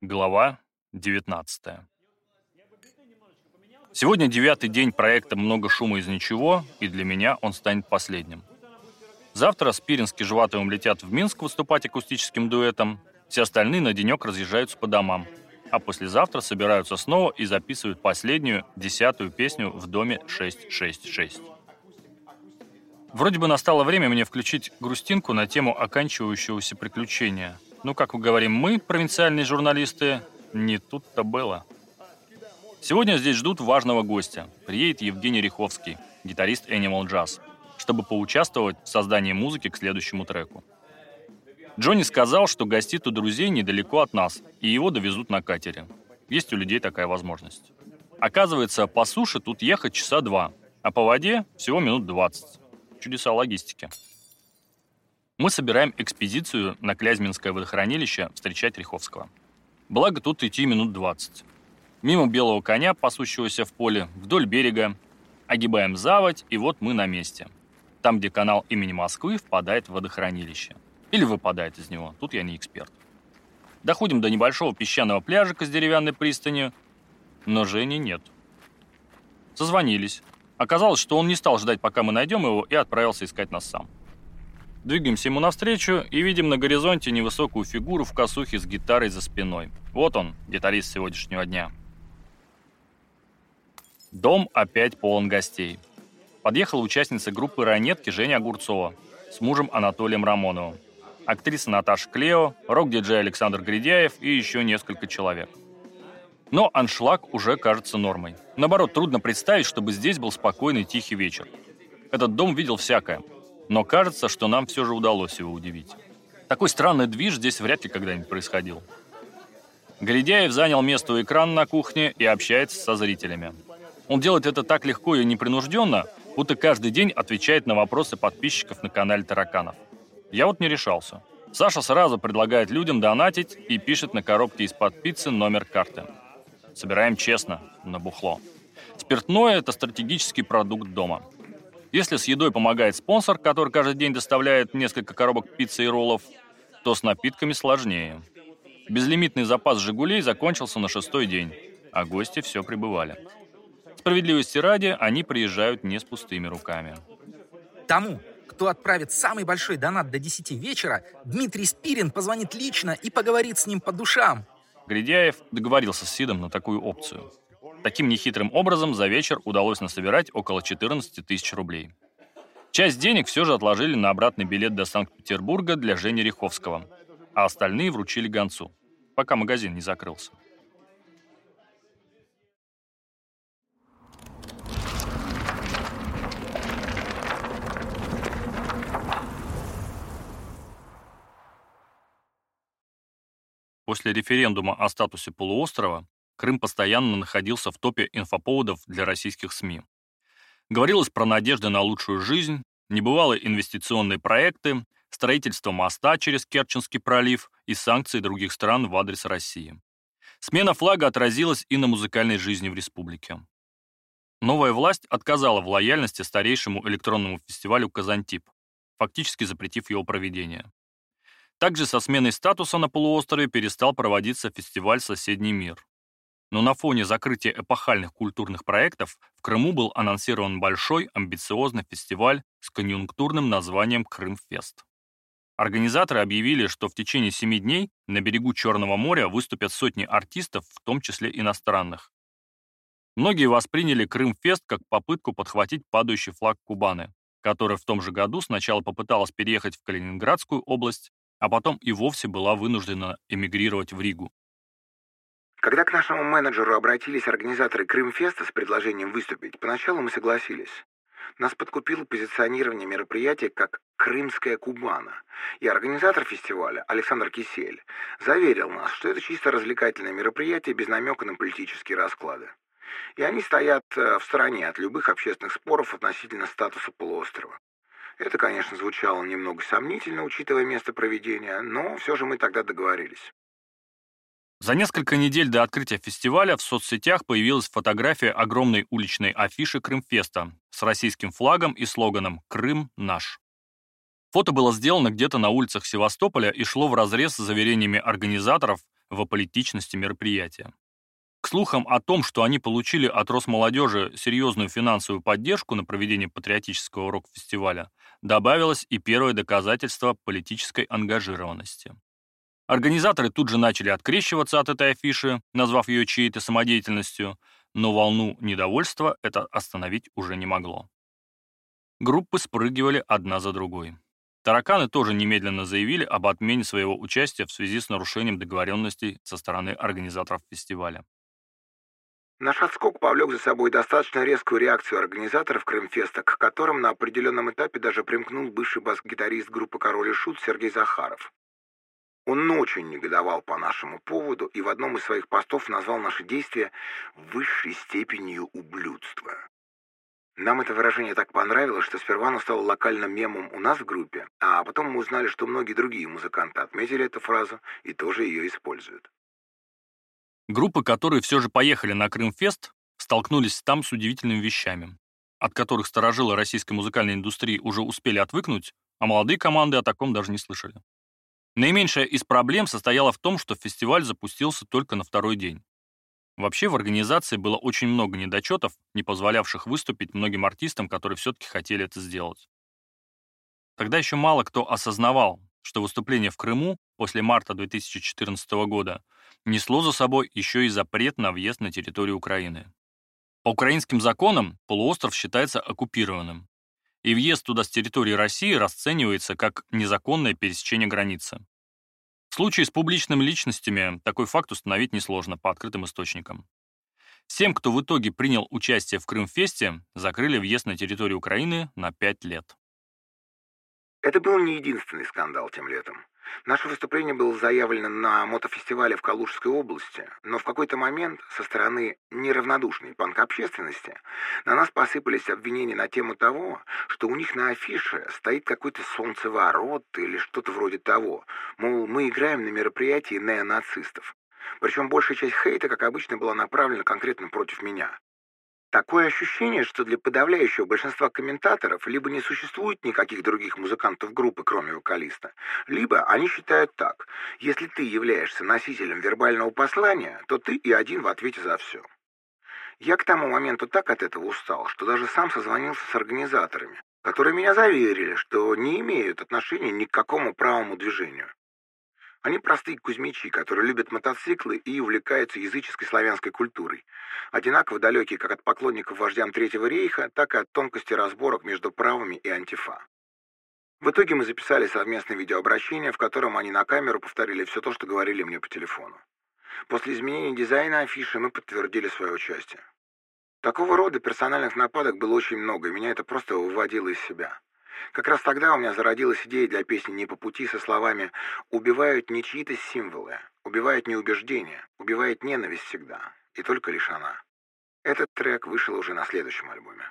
Глава 19. Сегодня 9-й день проекта «Много шума из ничего», и для меня он станет последним. Завтра Спирин с Кижеватовым летят в Минск выступать акустическим дуэтом, все остальные на денек разъезжаются по домам, а послезавтра собираются снова и записывают последнюю, 10-ю песню в доме 666. Вроде бы настало время мне включить грустинку на тему оканчивающегося приключения. Но, как говорим мы, провинциальные журналисты, не тут-то было. Сегодня здесь ждут важного гостя. Приедет Евгений Риховский, гитарист Animal Jazz, чтобы поучаствовать в создании музыки к следующему треку. Джонни сказал, что гостит у друзей недалеко от нас, и его довезут на катере. Есть у людей такая возможность. Оказывается, по суше тут ехать часа 2, а по воде всего минут 20. Чудеса логистики. Мы собираем экспедицию на Клязьминское водохранилище встречать Риховского. Благо тут идти минут 20. Мимо белого коня, пасущегося в поле, вдоль берега, огибаем заводь, и вот мы на месте. Там, где канал имени Москвы впадает в водохранилище. Или выпадает из него, тут я не эксперт. Доходим до небольшого песчаного пляжика с деревянной пристанью, но Жени нет. Созвонились. Оказалось, что он не стал ждать, пока мы найдем его, и отправился искать нас сам. Двигаемся ему навстречу и видим на горизонте невысокую фигуру в косухе с гитарой за спиной. Вот он, гитарист сегодняшнего дня. Дом опять полон гостей. Подъехала участница группы «Ранетки» Женя Огурцова с мужем Анатолием Рамоновым, актриса Наташа Клео, рок-диджей Александр Гридяев и еще несколько человек. Но аншлаг уже кажется нормой. Наоборот, трудно представить, чтобы здесь был спокойный тихий вечер. Этот дом видел всякое. Но кажется, что нам все же удалось его удивить. Такой странный движ здесь вряд ли когда-нибудь происходил. Гридяев занял место у экрана на кухне и общается со зрителями. Он делает это так легко и непринужденно, будто каждый день отвечает на вопросы подписчиков на канале Тараканов. Я вот не решался. Саша сразу предлагает людям донатить и пишет на коробке из-под пиццы номер карты. Собираем честно, на бухло. Спиртное – это стратегический продукт дома. Если с едой помогает спонсор, который каждый день доставляет несколько коробок пиццы и роллов, то с напитками сложнее. Безлимитный запас «Жигулей» закончился на 6-й день, а гости все прибывали. Справедливости ради, они приезжают не с пустыми руками. Тому, кто отправит самый большой донат до 10 вечера, Дмитрий Спирин позвонит лично и поговорит с ним по душам. Гридяев договорился с Сидом на такую опцию. Таким нехитрым образом за вечер удалось насобирать около 14 тысяч рублей. Часть денег все же отложили на обратный билет до Санкт-Петербурга для Жени Риховского, а остальные вручили гонцу, пока магазин не закрылся. После референдума о статусе полуострова Крым постоянно находился в топе инфоповодов для российских СМИ. Говорилось про надежды на лучшую жизнь, небывалые инвестиционные проекты, строительство моста через Керченский пролив и санкции других стран в адрес России. Смена флага отразилась и на музыкальной жизни в республике. Новая власть отказала в лояльности старейшему электронному фестивалю «Казантип», фактически запретив его проведение. Также со сменой статуса на полуострове перестал проводиться фестиваль «Соседний мир». Но на фоне закрытия эпохальных культурных проектов в Крыму был анонсирован большой, амбициозный фестиваль с конъюнктурным названием «Крымфест». Организаторы объявили, что в течение 7 дней на берегу Черного моря выступят сотни артистов, в том числе иностранных. Многие восприняли Крымфест как попытку подхватить падающий флаг Кубаны, которая в том же году сначала попыталась переехать в Калининградскую область, а потом и вовсе была вынуждена эмигрировать в Ригу. Когда к нашему менеджеру обратились организаторы Крымфеста с предложением выступить, поначалу мы согласились. Нас подкупило позиционирование мероприятия как «Крымская Кубана», и организатор фестиваля Александр Кисель заверил нас, что это чисто развлекательное мероприятие без намека на политические расклады. И они стоят в стороне от любых общественных споров относительно статуса полуострова. Это, конечно, звучало немного сомнительно, учитывая место проведения, но все же мы тогда договорились. За несколько недель до открытия фестиваля в соцсетях появилась фотография огромной уличной афиши Крымфеста с российским флагом и слоганом «Крым наш». Фото было сделано где-то на улицах Севастополя и шло вразрез с заверениями организаторов в аполитичности мероприятия. К слухам о том, что они получили от Росмолодежи серьезную финансовую поддержку на проведение патриотического рок-фестиваля, добавилось и первое доказательство политической ангажированности. Организаторы тут же начали открещиваться от этой афиши, назвав ее чьей-то самодеятельностью, но волну недовольства это остановить уже не могло. Группы спрыгивали одна за другой. Тараканы тоже немедленно заявили об отмене своего участия в связи с нарушением договоренностей со стороны организаторов фестиваля. Наш отскок повлек за собой достаточно резкую реакцию организаторов Крымфеста, к которым на определенном этапе даже примкнул бывший бас-гитарист группы «Король и Шут» Сергей Захаров. Он очень негодовал по нашему поводу и в одном из своих постов назвал наши действия высшей степенью ублюдства. Нам это выражение так понравилось, что сперва оно стало локальным мемом у нас в группе, а потом мы узнали, что многие другие музыканты отметили эту фразу и тоже ее используют. Группы, которые все же поехали на Крымфест, столкнулись там с удивительными вещами, от которых старожилы российской музыкальной индустрии уже успели отвыкнуть, а молодые команды о таком даже не слышали. Наименьшая из проблем состояла в том, что фестиваль запустился только на второй день. Вообще в организации было очень много недочетов, не позволявших выступить многим артистам, которые все-таки хотели это сделать. Тогда еще мало кто осознавал, что выступление в Крыму после марта 2014 года несло за собой еще и запрет на въезд на территорию Украины. По украинским законам полуостров считается оккупированным, и въезд туда с территории России расценивается как незаконное пересечение границы. В случае с публичными личностями такой факт установить несложно по открытым источникам. Всем, кто в итоге принял участие в Крымфесте, закрыли въезд на территорию Украины на 5 лет. Это был не единственный скандал тем летом. Наше выступление было заявлено на мотофестивале в Калужской области, но в какой-то момент со стороны неравнодушной панк-общественности на нас посыпались обвинения на тему того, что у них на афише стоит какой-то солнцеворот или что-то вроде того, мол, мы играем на мероприятии неонацистов. Причем большая часть хейта, как обычно, была направлена конкретно против меня. Такое ощущение, что для подавляющего большинства комментаторов либо не существует никаких других музыкантов группы, кроме вокалиста, либо они считают так: если ты являешься носителем вербального послания, то ты и один в ответе за все. Я к тому моменту так от этого устал, что даже сам созвонился с организаторами, которые меня заверили, что не имеют отношения ни к какому правому движению. Они простые кузьмичи, которые любят мотоциклы и увлекаются языческой славянской культурой, одинаково далекие как от поклонников вождям Третьего рейха, так и от тонкости разборок между правыми и антифа. В итоге мы записали совместное видеообращение, в котором они на камеру повторили все то, что говорили мне по телефону. После изменения дизайна афиши мы подтвердили свое участие. Такого рода персональных нападок было очень много, и меня это просто выводило из себя. Как раз тогда у меня зародилась идея для песни «Не по пути» со словами «Убивают не чьи-то символы, убивают не убеждения, убивает ненависть всегда, и только лишь она». Этот трек вышел уже на следующем альбоме.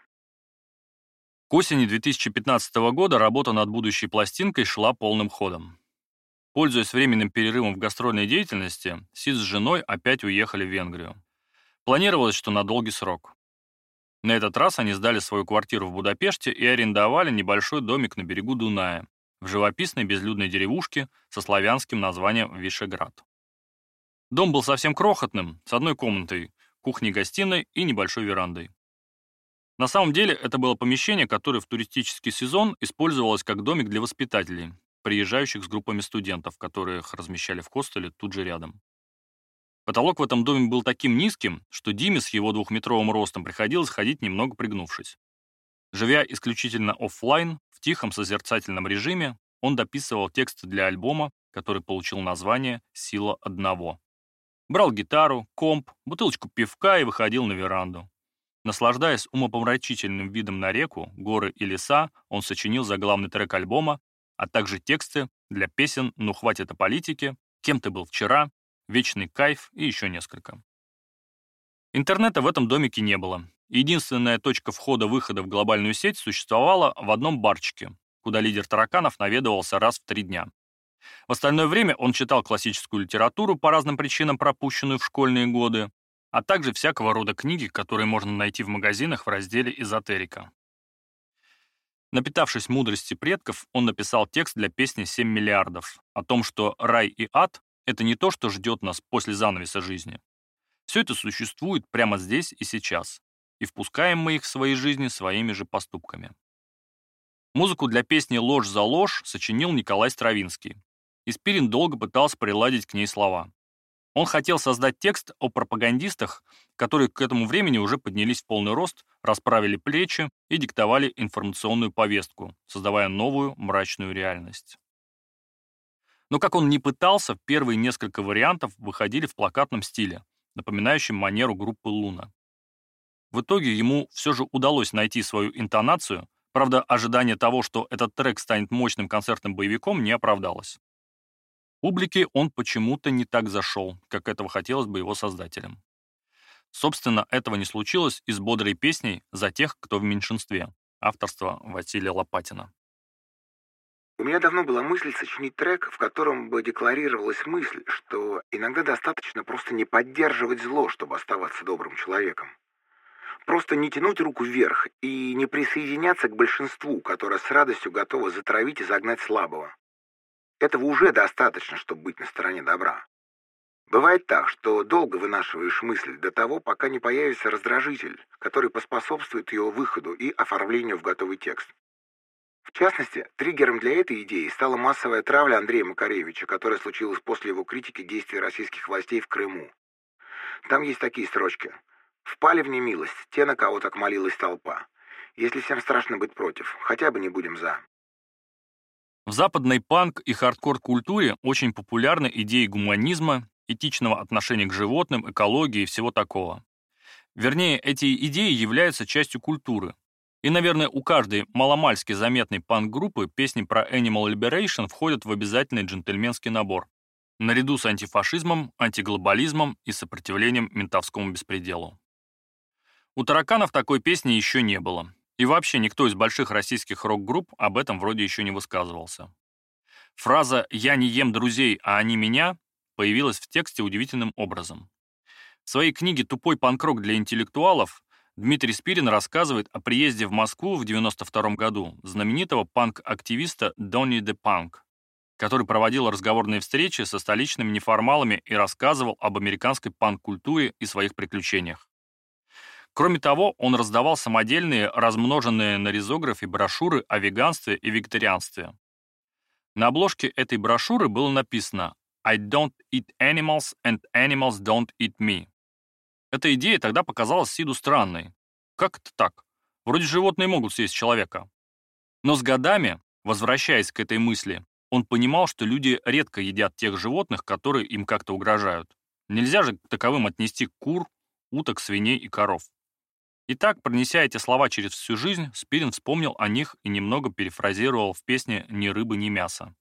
К осени 2015 года работа над будущей пластинкой шла полным ходом. Пользуясь временным перерывом в гастрольной деятельности, Сид с женой опять уехали в Венгрию. Планировалось, что на долгий срок. На этот раз они сдали свою квартиру в Будапеште и арендовали небольшой домик на берегу Дуная, в живописной безлюдной деревушке со славянским названием Вишеград. Дом был совсем крохотным, с одной комнатой, кухней-гостиной и небольшой верандой. На самом деле это было помещение, которое в туристический сезон использовалось как домик для воспитателей, приезжающих с группами студентов, которых размещали в хостеле тут же рядом. Потолок в этом доме был таким низким, что Диме с его 2-метровым ростом приходилось ходить немного пригнувшись. Живя исключительно офлайн, в тихом созерцательном режиме, он дописывал тексты для альбома, который получил название «Сила одного». Брал гитару, комп, бутылочку пивка и выходил на веранду. Наслаждаясь умопомрачительным видом на реку, горы и леса, он сочинил заглавный трек альбома, а также тексты для песен «Ну хватит о политике», «Кем ты был вчера», «Вечный кайф» и еще несколько. Интернета в этом домике не было. Единственная точка входа-выхода в глобальную сеть существовала в одном барчике, куда лидер тараканов наведывался раз в 3 дня. В остальное время он читал классическую литературу, по разным причинам пропущенную в школьные годы, а также всякого рода книги, которые можно найти в магазинах в разделе «Эзотерика». Напитавшись мудрости предков, он написал текст для песни «7 миллиардов» о том, что рай и ад — это не то, что ждет нас после занавеса жизни. Все это существует прямо здесь и сейчас, и впускаем мы их в свои жизни своими же поступками. Музыку для песни «Ложь за ложь» сочинил Николай Стравинский, и Спирин долго пытался приладить к ней слова. Он хотел создать текст о пропагандистах, которые к этому времени уже поднялись в полный рост, расправили плечи и диктовали информационную повестку, создавая новую мрачную реальность. Но как он ни пытался, первые несколько вариантов выходили в плакатном стиле, напоминающем манеру группы «Луна». В итоге ему все же удалось найти свою интонацию, правда, ожидание того, что этот трек станет мощным концертным боевиком, не оправдалось. Публике он почему-то не так зашел, как этого хотелось бы его создателям. Собственно, этого не случилось и с бодрой песней «За тех, кто в меньшинстве» авторства Василия Лопатина. У меня давно была мысль сочинить трек, в котором бы декларировалась мысль, что иногда достаточно просто не поддерживать зло, чтобы оставаться добрым человеком. Просто не тянуть руку вверх и не присоединяться к большинству, которое с радостью готово затравить и загнать слабого. Этого уже достаточно, чтобы быть на стороне добра. Бывает так, что долго вынашиваешь мысль до того, пока не появится раздражитель, который поспособствует ее выходу и оформлению в готовый текст. В частности, триггером для этой идеи стала массовая травля Андрея Макаревича, которая случилась после его критики действий российских властей в Крыму. Там есть такие строчки. «Впали в немилость те, на кого так молилась толпа. Если всем страшно быть против, хотя бы не будем за». В западной панк- и хардкор-культуре очень популярны идеи гуманизма, этичного отношения к животным, экологии и всего такого. Вернее, эти идеи являются частью культуры. И, наверное, у каждой маломальски заметной панк-группы песни про Animal Liberation входят в обязательный джентльменский набор, наряду с антифашизмом, антиглобализмом и сопротивлением ментовскому беспределу. У Тараканов такой песни еще не было. И вообще никто из больших российских рок-групп об этом вроде еще не высказывался. Фраза «я не ем друзей, а они меня» появилась в тексте удивительным образом. В своей книге «Тупой панк-рок для интеллектуалов» Дмитрий Спирин рассказывает о приезде в Москву в 1992 году знаменитого панк-активиста Донни де Панк, который проводил разговорные встречи со столичными неформалами и рассказывал об американской панк-культуре и своих приключениях. Кроме того, он раздавал самодельные, размноженные на ризографе брошюры о веганстве и вегетарианстве. На обложке этой брошюры было написано «I don't eat animals and animals don't eat me». Эта идея тогда показалась Сиду странной. Как это так? Вроде животные могут съесть человека. Но с годами, возвращаясь к этой мысли, он понимал, что люди редко едят тех животных, которые им как-то угрожают. Нельзя же к таковым отнести кур, уток, свиней и коров. Итак, пронеся эти слова через всю жизнь, Спирин вспомнил о них и немного перефразировал в песне «Ни рыбы, ни мяса».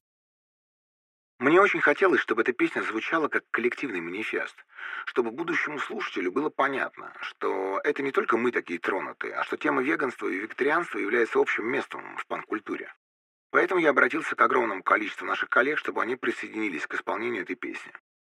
Мне очень хотелось, чтобы эта песня звучала как коллективный манифест, чтобы будущему слушателю было понятно, что это не только мы такие тронутые, а что тема веганства и вегетарианства является общим местом в панк-культуре. Поэтому я обратился к огромному количеству наших коллег, чтобы они присоединились к исполнению этой песни.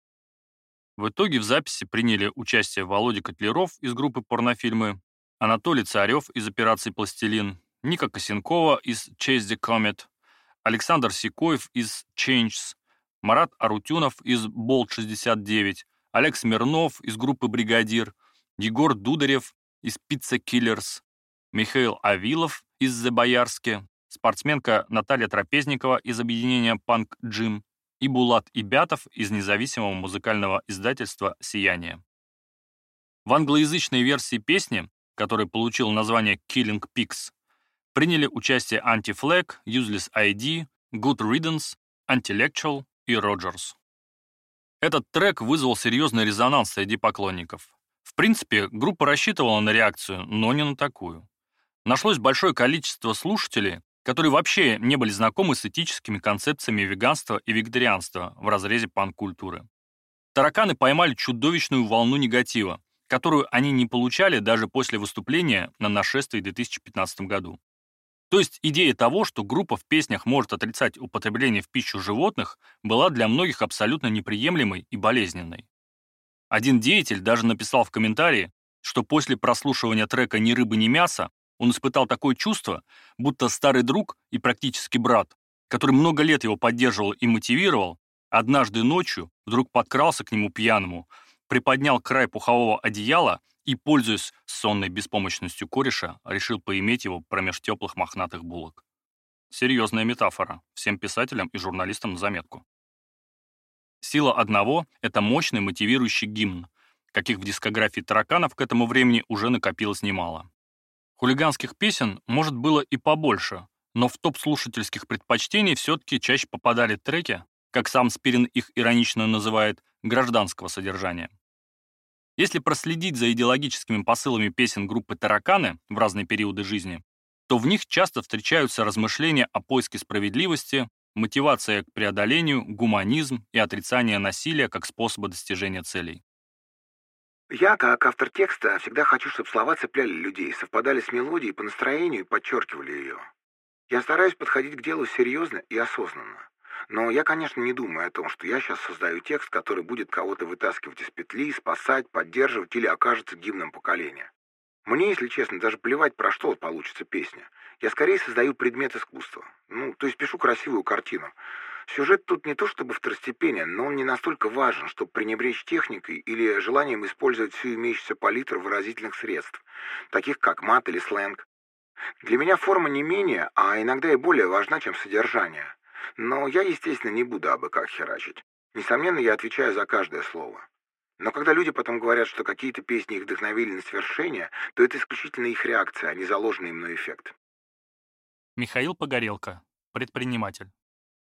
В итоге в записи приняли участие Володя Котляров из группы «Порнофильмы», Анатолий Царев из операции «Пластилин», Ника Косенкова из Chase the Comet, Александр Сикоев из Changes, Марат Арутюнов из Болт 69, Олег Смирнов из группы «Бригадир», Егор Дударев из Pizza Killers, Михаил Авилов из The Боярски, спортсменка Наталья Трапезникова из объединения Punk Gym и Булат Ибятов из независимого музыкального издательства «Сияние». В англоязычной версии песни, которая получила название Killing Pigs, приняли участие Anti-Flag, Useless ID, Good Riddance, Antilectual и Роджерс. Этот трек вызвал серьезный резонанс среди поклонников. В принципе, группа рассчитывала на реакцию, но не на такую. Нашлось большое количество слушателей, которые вообще не были знакомы с этическими концепциями веганства и вегетарианства в разрезе панк-культуры. Тараканы поймали чудовищную волну негатива, которую они не получали даже после выступления на нашествии в 2015 году. То есть идея того, что группа в песнях может отрицать употребление в пищу животных, была для многих абсолютно неприемлемой и болезненной. Один деятель даже написал в комментарии, что после прослушивания трека «Ни рыбы, ни мяса» он испытал такое чувство, будто старый друг и практически брат, который много лет его поддерживал и мотивировал, Однажды ночью вдруг подкрался к нему пьяному, приподнял край пухового одеяла и, пользуясь сонной беспомощностью кореша, решил поиметь его промеж теплых мохнатых булок. Серьезная метафора, всем писателям и журналистам на заметку. «Сила одного» — это мощный мотивирующий гимн, каких в дискографии тараканов к этому времени уже накопилось немало. Хулиганских песен, может, было и побольше, но в топ слушательских предпочтений все-таки чаще попадали треки, как сам Спирин их иронично называет, гражданского содержания. Если проследить за идеологическими посылами песен группы «Тараканы» в разные периоды жизни, то в них часто встречаются размышления о поиске справедливости, мотивация к преодолению, гуманизм и отрицание насилия как способа достижения целей. Я, как автор текста, всегда хочу, чтобы слова цепляли людей, совпадали с мелодией по настроению и подчеркивали ее. Я стараюсь подходить к делу серьезно и осознанно. Но я, конечно, не думаю о том, что я сейчас создаю текст, который будет кого-то вытаскивать из петли, спасать, поддерживать или окажется гимном поколения. Мне, если честно, даже плевать, про что получится песня. Я скорее создаю предмет искусства. То есть пишу красивую картину. Сюжет тут не то чтобы второстепенен, но он не настолько важен, чтобы пренебречь техникой или желанием использовать всю имеющуюся палитру выразительных средств, таких как мат или сленг. Для меня форма не менее, а иногда и более важна, чем содержание. Но я, естественно, не буду абы как херачить. Несомненно, я отвечаю за каждое слово. Но когда люди потом говорят, что какие-то песни их вдохновили на свершение, то это исключительно их реакция, а не заложенный мной эффект. Михаил Погорелко, предприниматель.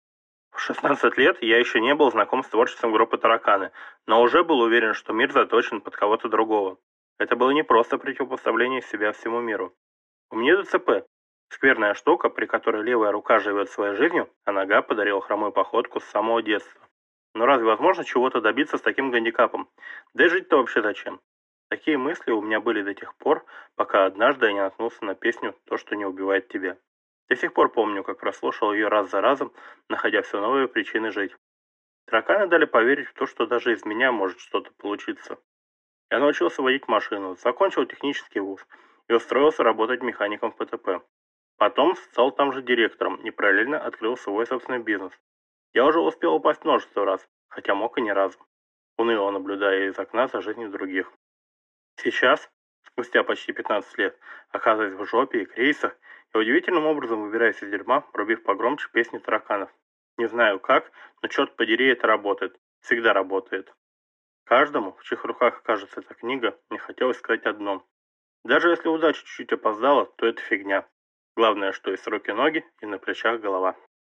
В 16 лет я еще не был знаком с творчеством группы «Тараканы», но уже был уверен, что мир заточен под кого-то другого. Это было не просто противопоставление себя всему миру. У меня ДЦП. Скверная штука, при которой левая рука живет своей жизнью, а нога подарила хромую походку с самого детства. Но разве возможно чего-то добиться с таким гандикапом? Да и жить-то вообще зачем? Такие мысли у меня были до тех пор, пока однажды я не наткнулся на песню «То, что не убивает тебя». До сих пор помню, как прослушал ее раз за разом, находя все новые причины жить. Тараканы дали поверить в то, что даже из меня может что-то получиться. Я научился водить машину, закончил технический вуз и устроился работать механиком в ПТП. Потом стал там же директором и параллельно открыл свой собственный бизнес. Я уже успел упасть множество раз, хотя мог и ни разу, уныло наблюдая из окна за жизнью других. Сейчас, спустя почти 15 лет, оказываясь в жопе и кризисах, я удивительным образом выбираюсь из дерьма, врубив погромче песни тараканов. Не знаю как, но черт подери, это работает. Всегда работает. Каждому, в чьих руках окажется эта книга, мне хотелось сказать одно. Даже если удача чуть-чуть опоздала, то это фигня. Главное, что есть руки-ноги и на плечах голова.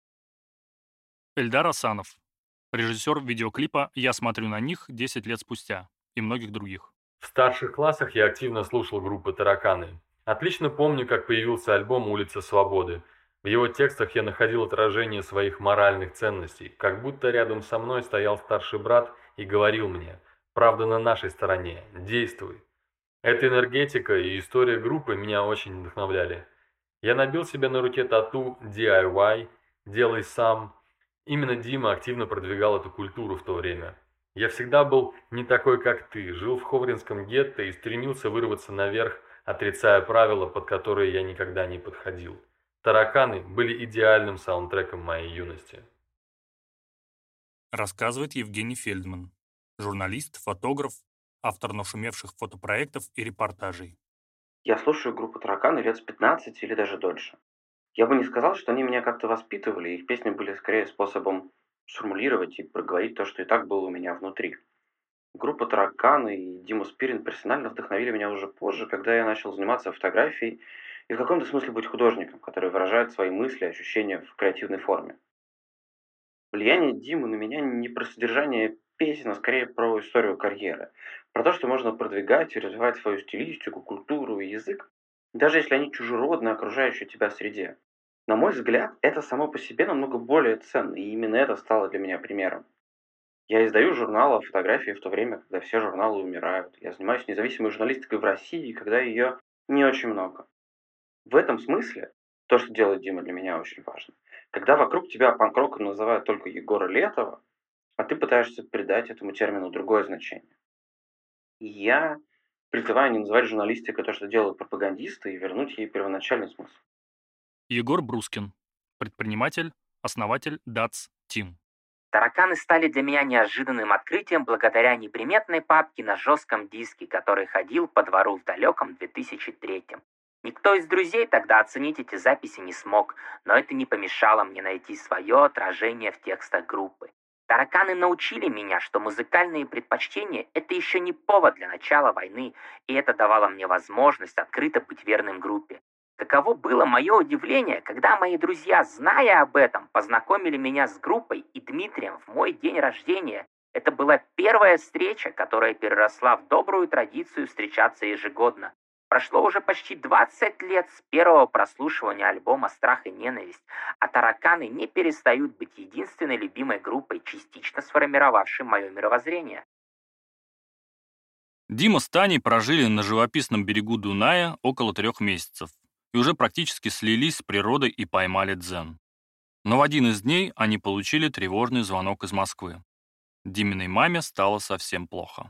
Эльдар Асанов, режиссер видеоклипа «Я смотрю на них» 10 лет спустя и многих других. В старших классах я активно слушал группы «Тараканы». Отлично помню, как появился альбом «Улица Свободы». В его текстах я находил отражение своих моральных ценностей, как будто рядом со мной стоял старший брат и говорил мне: «Правда на нашей стороне, действуй». Эта энергетика и история группы меня очень вдохновляли. Я набил себе на руке тату DIY, «Делай сам». Именно Дима активно продвигал эту культуру в то время. Я всегда был не такой, как ты, жил в Ховринском гетто и стремился вырваться наверх, отрицая правила, под которые я никогда не подходил. «Тараканы» были идеальным саундтреком моей юности. Рассказывает Евгений Фельдман, журналист, фотограф, автор нашумевших фотопроектов и репортажей. Я слушаю группу «Тараканы» лет с 15 или даже дольше. Я бы не сказал, что они меня как-то воспитывали, их песни были скорее способом сформулировать и проговорить то, что и так было у меня внутри. Группа «Тараканы» и Дима Спирин персонально вдохновили меня уже позже, когда я начал заниматься фотографией и в каком-то смысле быть художником, который выражает свои мысли и ощущения в креативной форме. Влияние Димы на меня не про содержание песен, а скорее про историю карьеры. Про то, что можно продвигать и развивать свою стилистику, культуру и язык, даже если они чужеродны окружающей тебя среде. На мой взгляд, это само по себе намного более ценно, и именно это стало для меня примером. Я издаю журналы о фотографии в то время, когда все журналы умирают. Я занимаюсь независимой журналистикой в России, когда ее не очень много. В этом смысле то, что делает Дима, для меня очень важно. Когда вокруг тебя панк-роком называют только Егора Летова, а ты пытаешься придать этому термину другое значение. И я призываю не называть журналистикой то, что делают пропагандисты, и вернуть ей первоначальный смысл. Егор Брускин, предприниматель, основатель DATS Team. Тараканы стали для меня неожиданным открытием благодаря неприметной папке на жестком диске, который ходил по двору в далеком 2003-м. Никто из друзей тогда оценить эти записи не смог, но это не помешало мне найти свое отражение в текстах группы. Тараканы научили меня, что музыкальные предпочтения – это еще не повод для начала войны, и это давало мне возможность открыто быть верным группе. Каково было мое удивление, когда мои друзья, зная об этом, познакомили меня с группой и Дмитрием в мой день рождения. Это была первая встреча, которая переросла в добрую традицию встречаться ежегодно. Прошло уже почти 20 лет с первого прослушивания альбома «Страх и ненависть», а тараканы не перестают быть единственной любимой группой, частично сформировавшей мое мировоззрение. Дима с Таней прожили на живописном берегу Дуная около 3 месяцев и уже практически слились с природой и поймали дзен. Но в один из дней они получили тревожный звонок из Москвы. Диминой маме стало совсем плохо.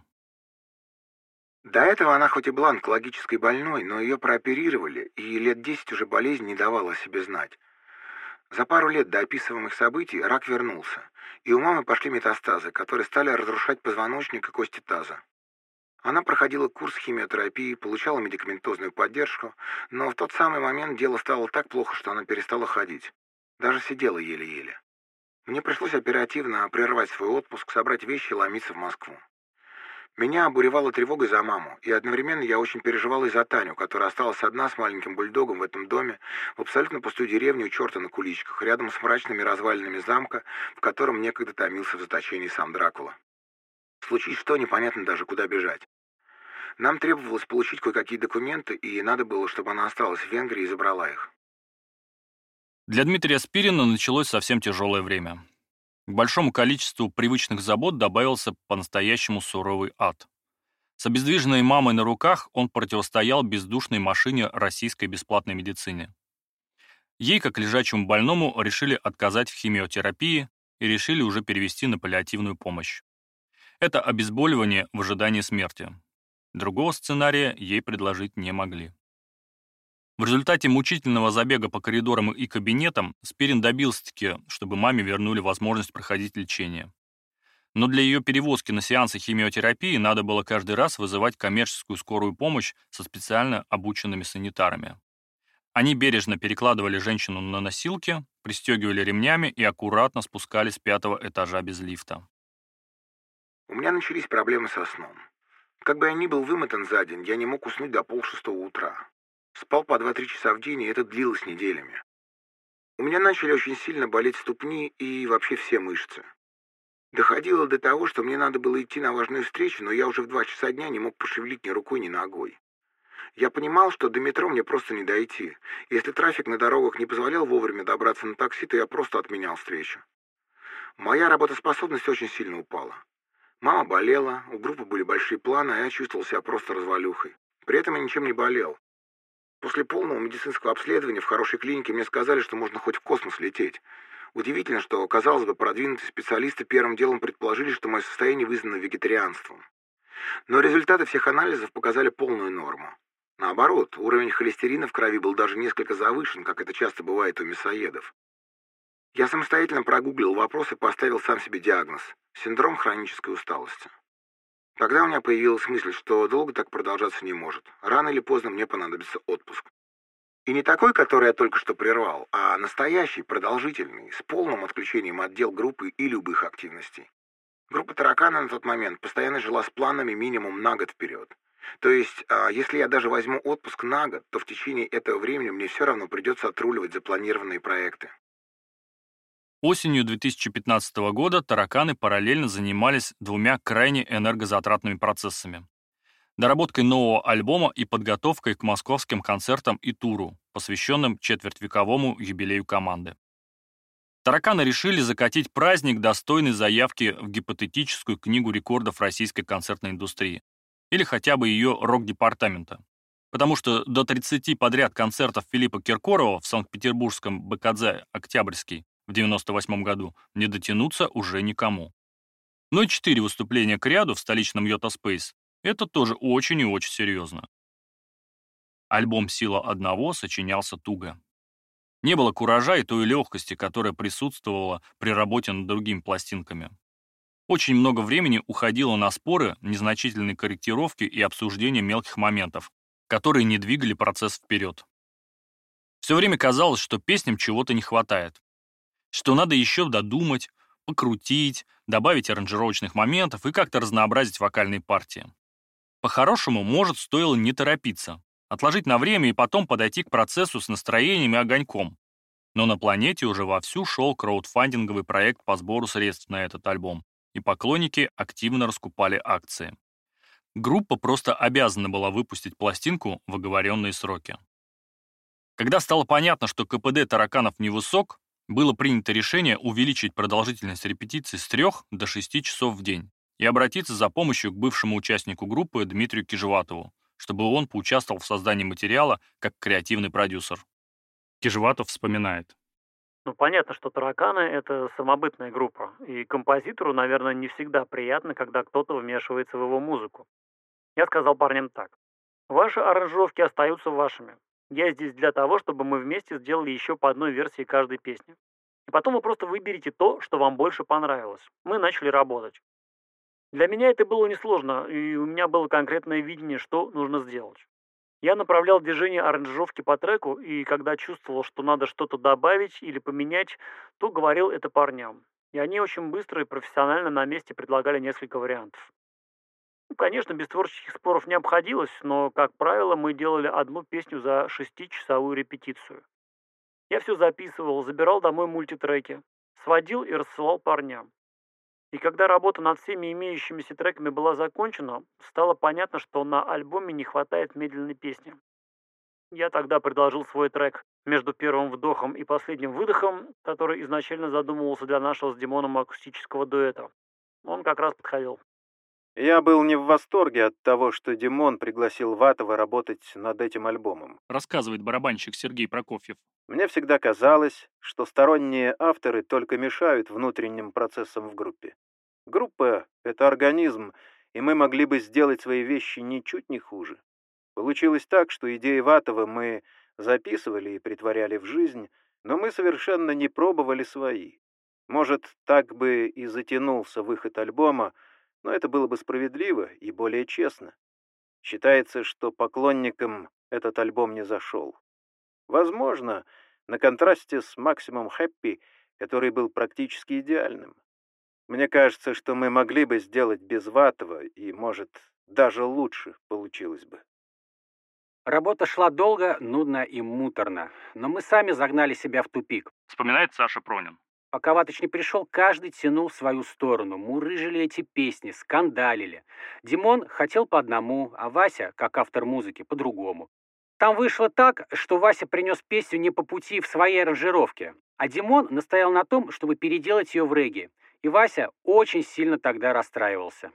До этого она хоть и была онкологической больной, но ее прооперировали, и лет 10 уже болезнь не давала о себе знать. За пару лет до описываемых событий рак вернулся, и у мамы пошли метастазы, которые стали разрушать позвоночник и кости таза. Она проходила курс химиотерапии, получала медикаментозную поддержку, но в тот самый момент дело стало так плохо, что она перестала ходить. Даже сидела еле-еле. Мне пришлось оперативно прервать свой отпуск, собрать вещи и ломиться в Москву. Меня обуревала тревога за маму, и одновременно я очень переживал и за Таню, которая осталась одна с маленьким бульдогом в этом доме, в абсолютно пустой деревне у черта на куличках, рядом с мрачными развалинами замка, в котором некогда томился в заточении сам Дракула. Случись что, непонятно даже, куда бежать. Нам требовалось получить кое-какие документы, и надо было, чтобы она осталась в Венгрии и забрала их. Для Дмитрия Спирина началось совсем тяжелое время. К большому количеству привычных забот добавился по-настоящему суровый ад. С обездвиженной мамой на руках он противостоял бездушной машине российской бесплатной медицины. Ей, как лежачему больному, решили отказать в химиотерапии и решили уже перевести на паллиативную помощь. Это обезболивание в ожидании смерти. Другого сценария ей предложить не могли. В результате мучительного забега по коридорам и кабинетам Спирин добился-таки, чтобы маме вернули возможность проходить лечение. Но для ее перевозки на сеансы химиотерапии надо было каждый раз вызывать коммерческую скорую помощь со специально обученными санитарами. Они бережно перекладывали женщину на носилки, пристегивали ремнями и аккуратно спускались с 5-го этажа без лифта. У меня начались проблемы со сном. Как бы я ни был вымотан за день, я не мог уснуть до 5:30 утра. Спал по 2-3 часа в день, и это длилось неделями. У меня начали очень сильно болеть ступни и вообще все мышцы. Доходило до того, что мне надо было идти на важную встречу, но я уже в 2 часа дня не мог пошевелить ни рукой, ни ногой. Я понимал, что до метро мне просто не дойти. Если трафик на дорогах не позволял вовремя добраться на такси, то я просто отменял встречу. Моя работоспособность очень сильно упала. Мама болела, у группы были большие планы, а я чувствовал себя просто развалюхой. При этом я ничем не болел. После полного медицинского обследования в хорошей клинике мне сказали, что можно хоть в космос лететь. Удивительно, что, казалось бы, продвинутые специалисты первым делом предположили, что мое состояние вызвано вегетарианством. Но результаты всех анализов показали полную норму. Наоборот, уровень холестерина в крови был даже несколько завышен, как это часто бывает у мясоедов. Я самостоятельно прогуглил вопрос и поставил сам себе диагноз – синдром хронической усталости. Тогда у меня появилась мысль, что долго так продолжаться не может. Рано или поздно мне понадобится отпуск. И не такой, который я только что прервал, а настоящий, продолжительный, с полным отключением от дел группы и любых активностей. Группа «Тараканы» на тот момент постоянно жила с планами минимум на год вперед. То есть, если я даже возьму отпуск на год, то в течение этого времени мне все равно придется отруливать запланированные проекты. Осенью 2015 года «Тараканы» параллельно занимались 2 крайне энергозатратными процессами. Доработкой нового альбома и подготовкой к московским концертам и туру, посвященным четвертьвековому юбилею команды. «Тараканы» решили закатить праздник, достойный заявки в гипотетическую книгу рекордов российской концертной индустрии, или хотя бы ее рок-департамента. Потому что до 30 подряд концертов Филиппа Киркорова в Санкт-Петербургском БКЗ «Октябрьский» в 1998 году не дотянуться уже никому. Но и 4 выступления к ряду в столичном Йота Спейс – это тоже очень и очень серьезно. Альбом «Сила одного» сочинялся туго. Не было куража и той легкости, которая присутствовала при работе над другими пластинками. Очень много времени уходило на споры, незначительные корректировки и обсуждение мелких моментов, которые не двигали процесс вперед. Все время казалось, что песням чего-то не хватает, что надо еще додумать, покрутить, добавить аранжировочных моментов и как-то разнообразить вокальные партии. По-хорошему, может, стоило не торопиться, отложить на время и потом подойти к процессу с настроением и огоньком. Но на планете уже вовсю шел краудфандинговый проект по сбору средств на этот альбом, и поклонники активно раскупали акции. Группа просто обязана была выпустить пластинку в оговоренные сроки. Когда стало понятно, что КПД тараканов невысок, было принято решение увеличить продолжительность репетиций с 3 до 6 часов в день и обратиться за помощью к бывшему участнику группы Дмитрию Кижеватову, чтобы он поучаствовал в создании материала как креативный продюсер. Кижеватов вспоминает. Ну, понятно, что «Тараканы» — это самобытная группа, и композитору, наверное, не всегда приятно, когда кто-то вмешивается в его музыку. Я сказал парням так. Ваши аранжировки остаются вашими. Я здесь для того, чтобы мы вместе сделали еще по одной версии каждой песни. И потом вы просто выберете то, что вам больше понравилось. Мы начали работать. Для меня это было несложно, и у меня было конкретное видение, что нужно сделать. Я направлял движение аранжировки по треку, и когда чувствовал, что надо что-то добавить или поменять, то говорил это парням. И они очень быстро и профессионально на месте предлагали несколько вариантов. Ну, конечно, без творческих споров не обходилось, но, как правило, мы делали одну песню за 6-часовую репетицию. Я все записывал, забирал домой мультитреки, сводил и рассылал парням. И когда работа над всеми имеющимися треками была закончена, стало понятно, что на альбоме не хватает медленной песни. Я тогда предложил свой трек между первым вдохом и последним выдохом, который изначально задумывался для нашего с Димоном акустического дуэта. Он как раз подходил. Я был не в восторге от того, что Димон пригласил Ватова работать над этим альбомом. Рассказывает барабанщик Сергей Прокофьев. Мне всегда казалось, что сторонние авторы только мешают внутренним процессам в группе. Группа — это организм, и мы могли бы сделать свои вещи ничуть не хуже. Получилось так, что идеи Ватова мы записывали и притворяли в жизнь, но мы совершенно не пробовали свои. Может, так бы и затянулся выход альбома, но это было бы справедливо и более честно. Считается, что поклонникам этот альбом не зашел. Возможно, на контрасте с Maximum Happy, который был практически идеальным. Мне кажется, что мы могли бы сделать без Ватова, и, может, даже лучше получилось бы. Работа шла долго, нудно и муторно, но мы сами загнали себя в тупик. Вспоминает Саша Пронин. Пока Ватыч не пришел, каждый тянул в свою сторону, мурыжили эти песни, скандалили. Димон хотел по одному, а Вася, как автор музыки, по другому. Там вышло так, что Вася принес песню не по пути в своей аранжировке, а Димон настоял на том, чтобы переделать ее в регги. И Вася очень сильно тогда расстраивался.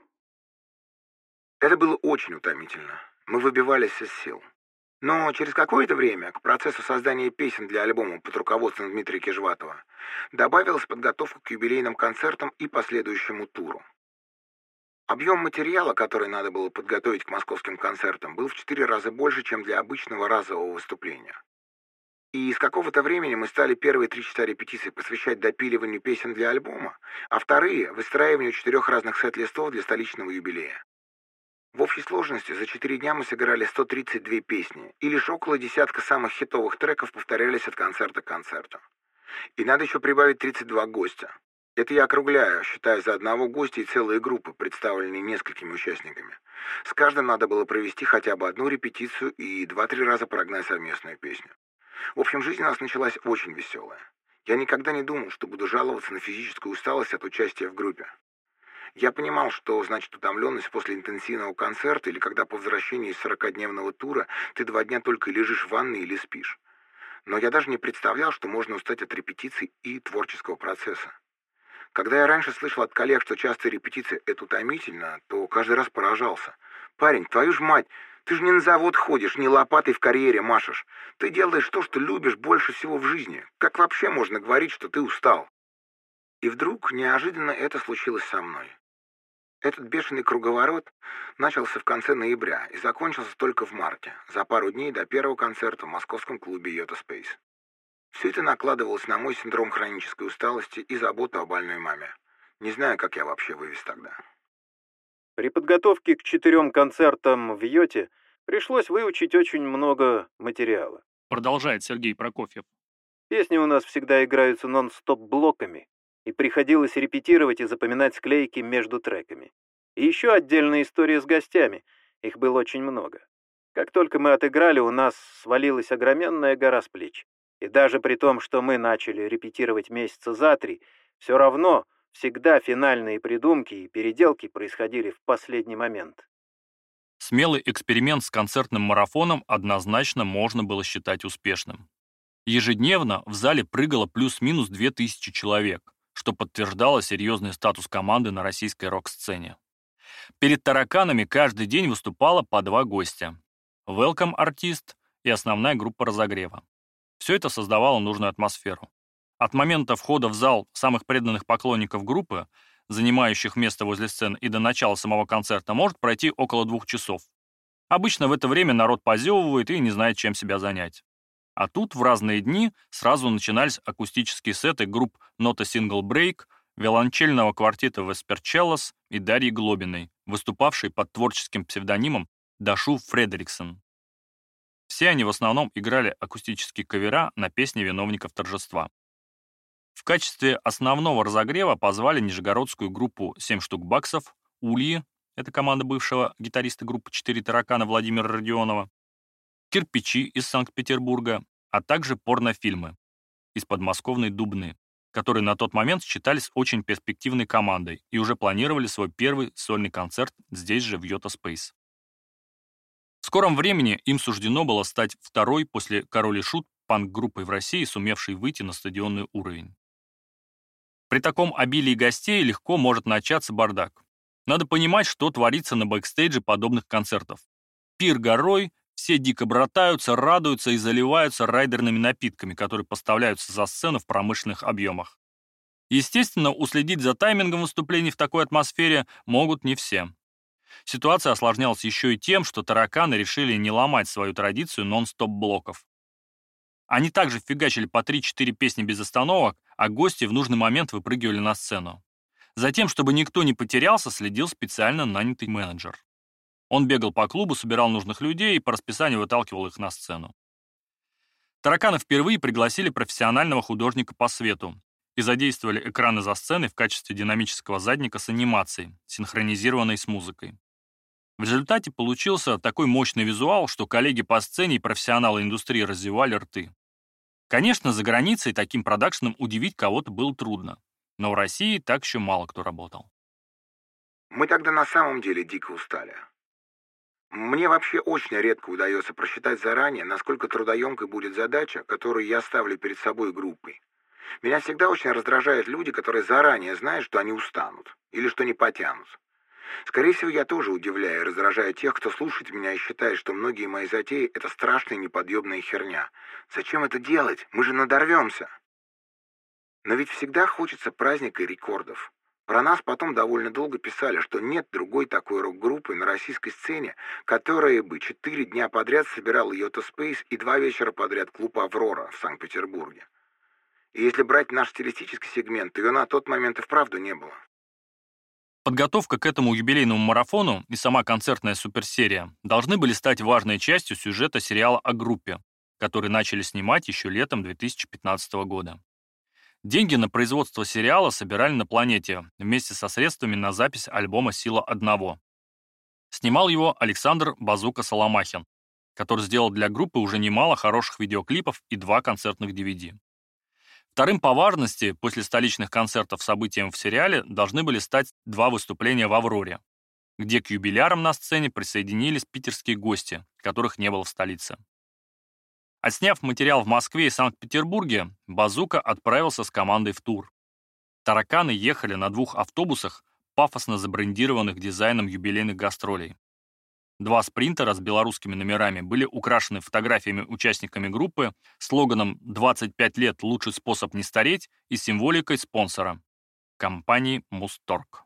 Это было очень утомительно. Мы выбивались из сил. Но через какое-то время к процессу создания песен для альбома под руководством Дмитрия Кижеватова добавилась подготовка к юбилейным концертам и последующему туру. Объем материала, который надо было подготовить к московским концертам, был в 4 раза больше, чем для обычного разового выступления. И с какого-то времени мы стали первые 3 часа репетиций посвящать допиливанию песен для альбома, а вторые — выстраиванию 4 разных сет-листов для столичного юбилея. В общей сложности за 4 дня мы сыграли 132 песни, и лишь около десятка самых хитовых треков повторялись от концерта к концерту. И надо еще прибавить 32 гостя. Это я округляю, считая за одного гостя и целые группы, представленные несколькими участниками. С каждым надо было провести хотя бы одну репетицию и 2-3 раза прогнать совместную песню. В общем, жизнь у нас началась очень веселая. Я никогда не думал, что буду жаловаться на физическую усталость от участия в группе. Я понимал, что значит утомленность после интенсивного концерта или когда по возвращении из 40-дневного тура ты 2 дня только лежишь в ванной или спишь. Но я даже не представлял, что можно устать от репетиций и творческого процесса. Когда я раньше слышал от коллег, что частые репетиции — это утомительно, то каждый раз поражался. «Парень, твою ж мать, ты же не на завод ходишь, не лопатой в карьере машешь. Ты делаешь то, что любишь больше всего в жизни. Как вообще можно говорить, что ты устал?» И вдруг неожиданно это случилось со мной. Этот бешеный круговорот начался в конце ноября и закончился только в марте, за пару дней до первого концерта в московском клубе Йота Спейс. Все это накладывалось на мой синдром хронической усталости и заботу о больной маме. Не знаю, как я вообще вывез тогда. При подготовке к 4 концертам в Йоте пришлось выучить очень много материала. Продолжает Сергей Прокофьев. Песни у нас всегда играются нон-стоп блоками, и приходилось репетировать и запоминать склейки между треками. И еще отдельная история с гостями, их было очень много. Как только мы отыграли, у нас свалилась огроменная гора с плеч. И даже при том, что мы начали репетировать месяца за 3, все равно всегда финальные придумки и переделки происходили в последний момент. Смелый эксперимент с концертным марафоном однозначно можно было считать успешным. Ежедневно в зале прыгало плюс-минус 2000 человек, что подтверждало серьезный статус команды на российской рок-сцене. Перед «Тараканами» каждый день выступало по 2 гостя. Welcome-артист и основная группа разогрева. Все это создавало нужную атмосферу. От момента входа в зал самых преданных поклонников группы, занимающих место возле сцены, и до начала самого концерта может пройти около 2 часов. Обычно в это время народ позевывает и не знает, чем себя занять. А тут в разные дни сразу начинались акустические сеты групп Not a Single Break, виолончельного квартета Vespercellos и Дарьи Глобиной, выступавшей под творческим псевдонимом Дашу Фредериксон. Все они в основном играли акустические кавера на песни виновников торжества. В качестве основного разогрева позвали нижегородскую группу «7 штук баксов», «Ульи», это команда бывшего гитариста группы «4 таракана» Владимира Родионова, «Кирпичи» из Санкт-Петербурга, а также порнофильмы из подмосковной Дубны, которые на тот момент считались очень перспективной командой и уже планировали свой первый сольный концерт здесь же, в Йота Спейс. В скором времени им суждено было стать второй после «Король и Шут» панк-группой в России, сумевшей выйти на стадионный уровень. При таком обилии гостей легко может начаться бардак. Надо понимать, что творится на бэкстейдже подобных концертов. Пир горой, все дико братаются, радуются и заливаются райдерными напитками, которые поставляются за сцену в промышленных объемах. Естественно, уследить за таймингом выступлений в такой атмосфере могут не все. Ситуация осложнялась еще и тем, что тараканы решили не ломать свою традицию нон-стоп-блоков. Они также фигачили по 3-4 песни без остановок, а гости в нужный момент выпрыгивали на сцену. Затем, чтобы никто не потерялся, следил специально нанятый менеджер. Он бегал по клубу, собирал нужных людей и по расписанию выталкивал их на сцену. Тараканы впервые пригласили профессионального художника по свету и задействовали экраны за сценой в качестве динамического задника с анимацией, синхронизированной с музыкой. В результате получился такой мощный визуал, что коллеги по сцене и профессионалы индустрии раздевали рты. Конечно, за границей таким продакшеном удивить кого-то было трудно, но в России так еще мало кто работал. Мы тогда на самом деле дико устали. Мне вообще очень редко удается просчитать заранее, насколько трудоемкой будет задача, которую я ставлю перед собой группой. Меня всегда очень раздражают люди, которые заранее знают, что они устанут или что не потянут. Скорее всего, я тоже удивляю и раздражаю тех, кто слушает меня и считает, что многие мои затеи – это страшная неподъемная херня. Зачем это делать? Мы же надорвемся. Но ведь всегда хочется праздника и рекордов. Про нас потом довольно долго писали, что нет другой такой рок-группы на российской сцене, которая бы 4 дня подряд собирала Йота Спейс и 2 вечера подряд клуб «Аврора» в Санкт-Петербурге. И если брать наш стилистический сегмент, то ее на тот момент и вправду не было. Подготовка к этому юбилейному марафону и сама концертная суперсерия должны были стать важной частью сюжета сериала о группе, который начали снимать еще летом 2015 года. Деньги на производство сериала собирали на планете вместе со средствами на запись альбома «Сила одного». Снимал его Александр «Базука» Соломахин, который сделал для группы уже немало хороших видеоклипов и 2 концертных DVD. Вторым по важности после столичных концертов событием в сериале должны были стать 2 выступления в «Авроре», где к юбилярам на сцене присоединились питерские гости, которых не было в столице. Отсняв материал в Москве и Санкт-Петербурге, Базука отправился с командой в тур. Тараканы ехали на 2 автобусах, пафосно забрендированных дизайном юбилейных гастролей. 2 спринтера с белорусскими номерами были украшены фотографиями участниками группы, слоганом «25 лет – лучший способ не стареть» и символикой спонсора – компании «Мусторг».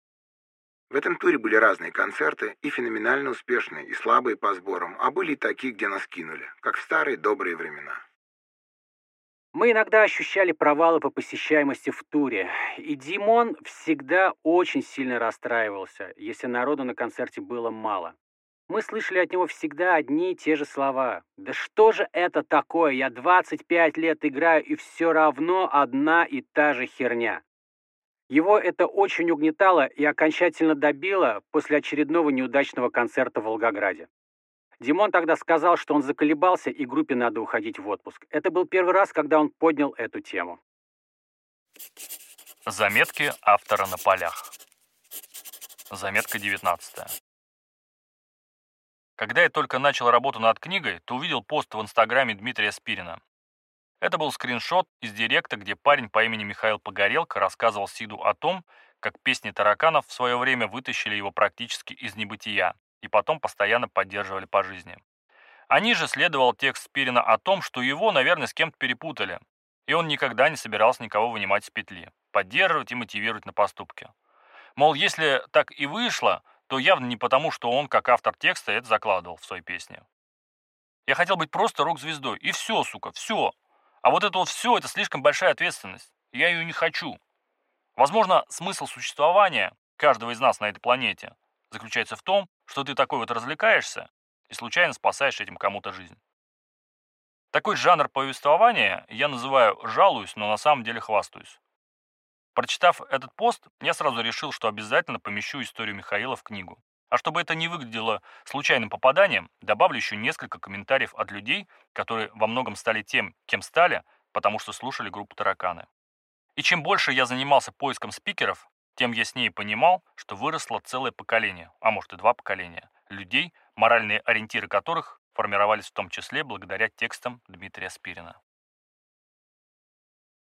В этом туре были разные концерты, и феноменально успешные, и слабые по сборам, а были и такие, где нас кинули, как в старые добрые времена. Мы иногда ощущали провалы по посещаемости в туре, и Димон всегда очень сильно расстраивался, если народу на концерте было мало. Мы слышали от него всегда одни и те же слова. «Да что же это такое? Я 25 лет играю, и все равно одна и та же херня». Его это очень угнетало и окончательно добило после очередного неудачного концерта в Волгограде. Димон тогда сказал, что он заколебался и группе надо уходить в отпуск. Это был первый раз, когда он поднял эту тему. Заметки автора на полях. Заметка 19. Когда я только начал работу над книгой, то увидел пост в инстаграме Дмитрия Спирина. Это был скриншот из директа, где парень по имени Михаил Погорелко рассказывал Сиду о том, как песни тараканов в свое время вытащили его практически из небытия и потом постоянно поддерживали по жизни. А ниже следовал текст Спирина о том, что его, наверное, с кем-то перепутали, и он никогда не собирался никого вынимать из петли, поддерживать и мотивировать на поступки. Мол, если так и вышло, то явно не потому, что он, как автор текста, это закладывал в свои песни. Я хотел быть просто рок-звездой, и все, сука, все. А вот это вот все, это слишком большая ответственность. Я ее не хочу. Возможно, смысл существования каждого из нас на этой планете заключается в том, что ты такой вот развлекаешься и случайно спасаешь этим кому-то жизнь. Такой жанр повествования я называю «жалуюсь, но на самом деле хвастаюсь». Прочитав этот пост, я сразу решил, что обязательно помещу историю Михаила в книгу. А чтобы это не выглядело случайным попаданием, добавлю еще несколько комментариев от людей, которые во многом стали тем, кем стали, потому что слушали группу «Тараканы». И чем больше я занимался поиском спикеров, тем яснее понимал, что выросло целое поколение, а может и два поколения, людей, моральные ориентиры которых формировались в том числе благодаря текстам Дмитрия Спирина.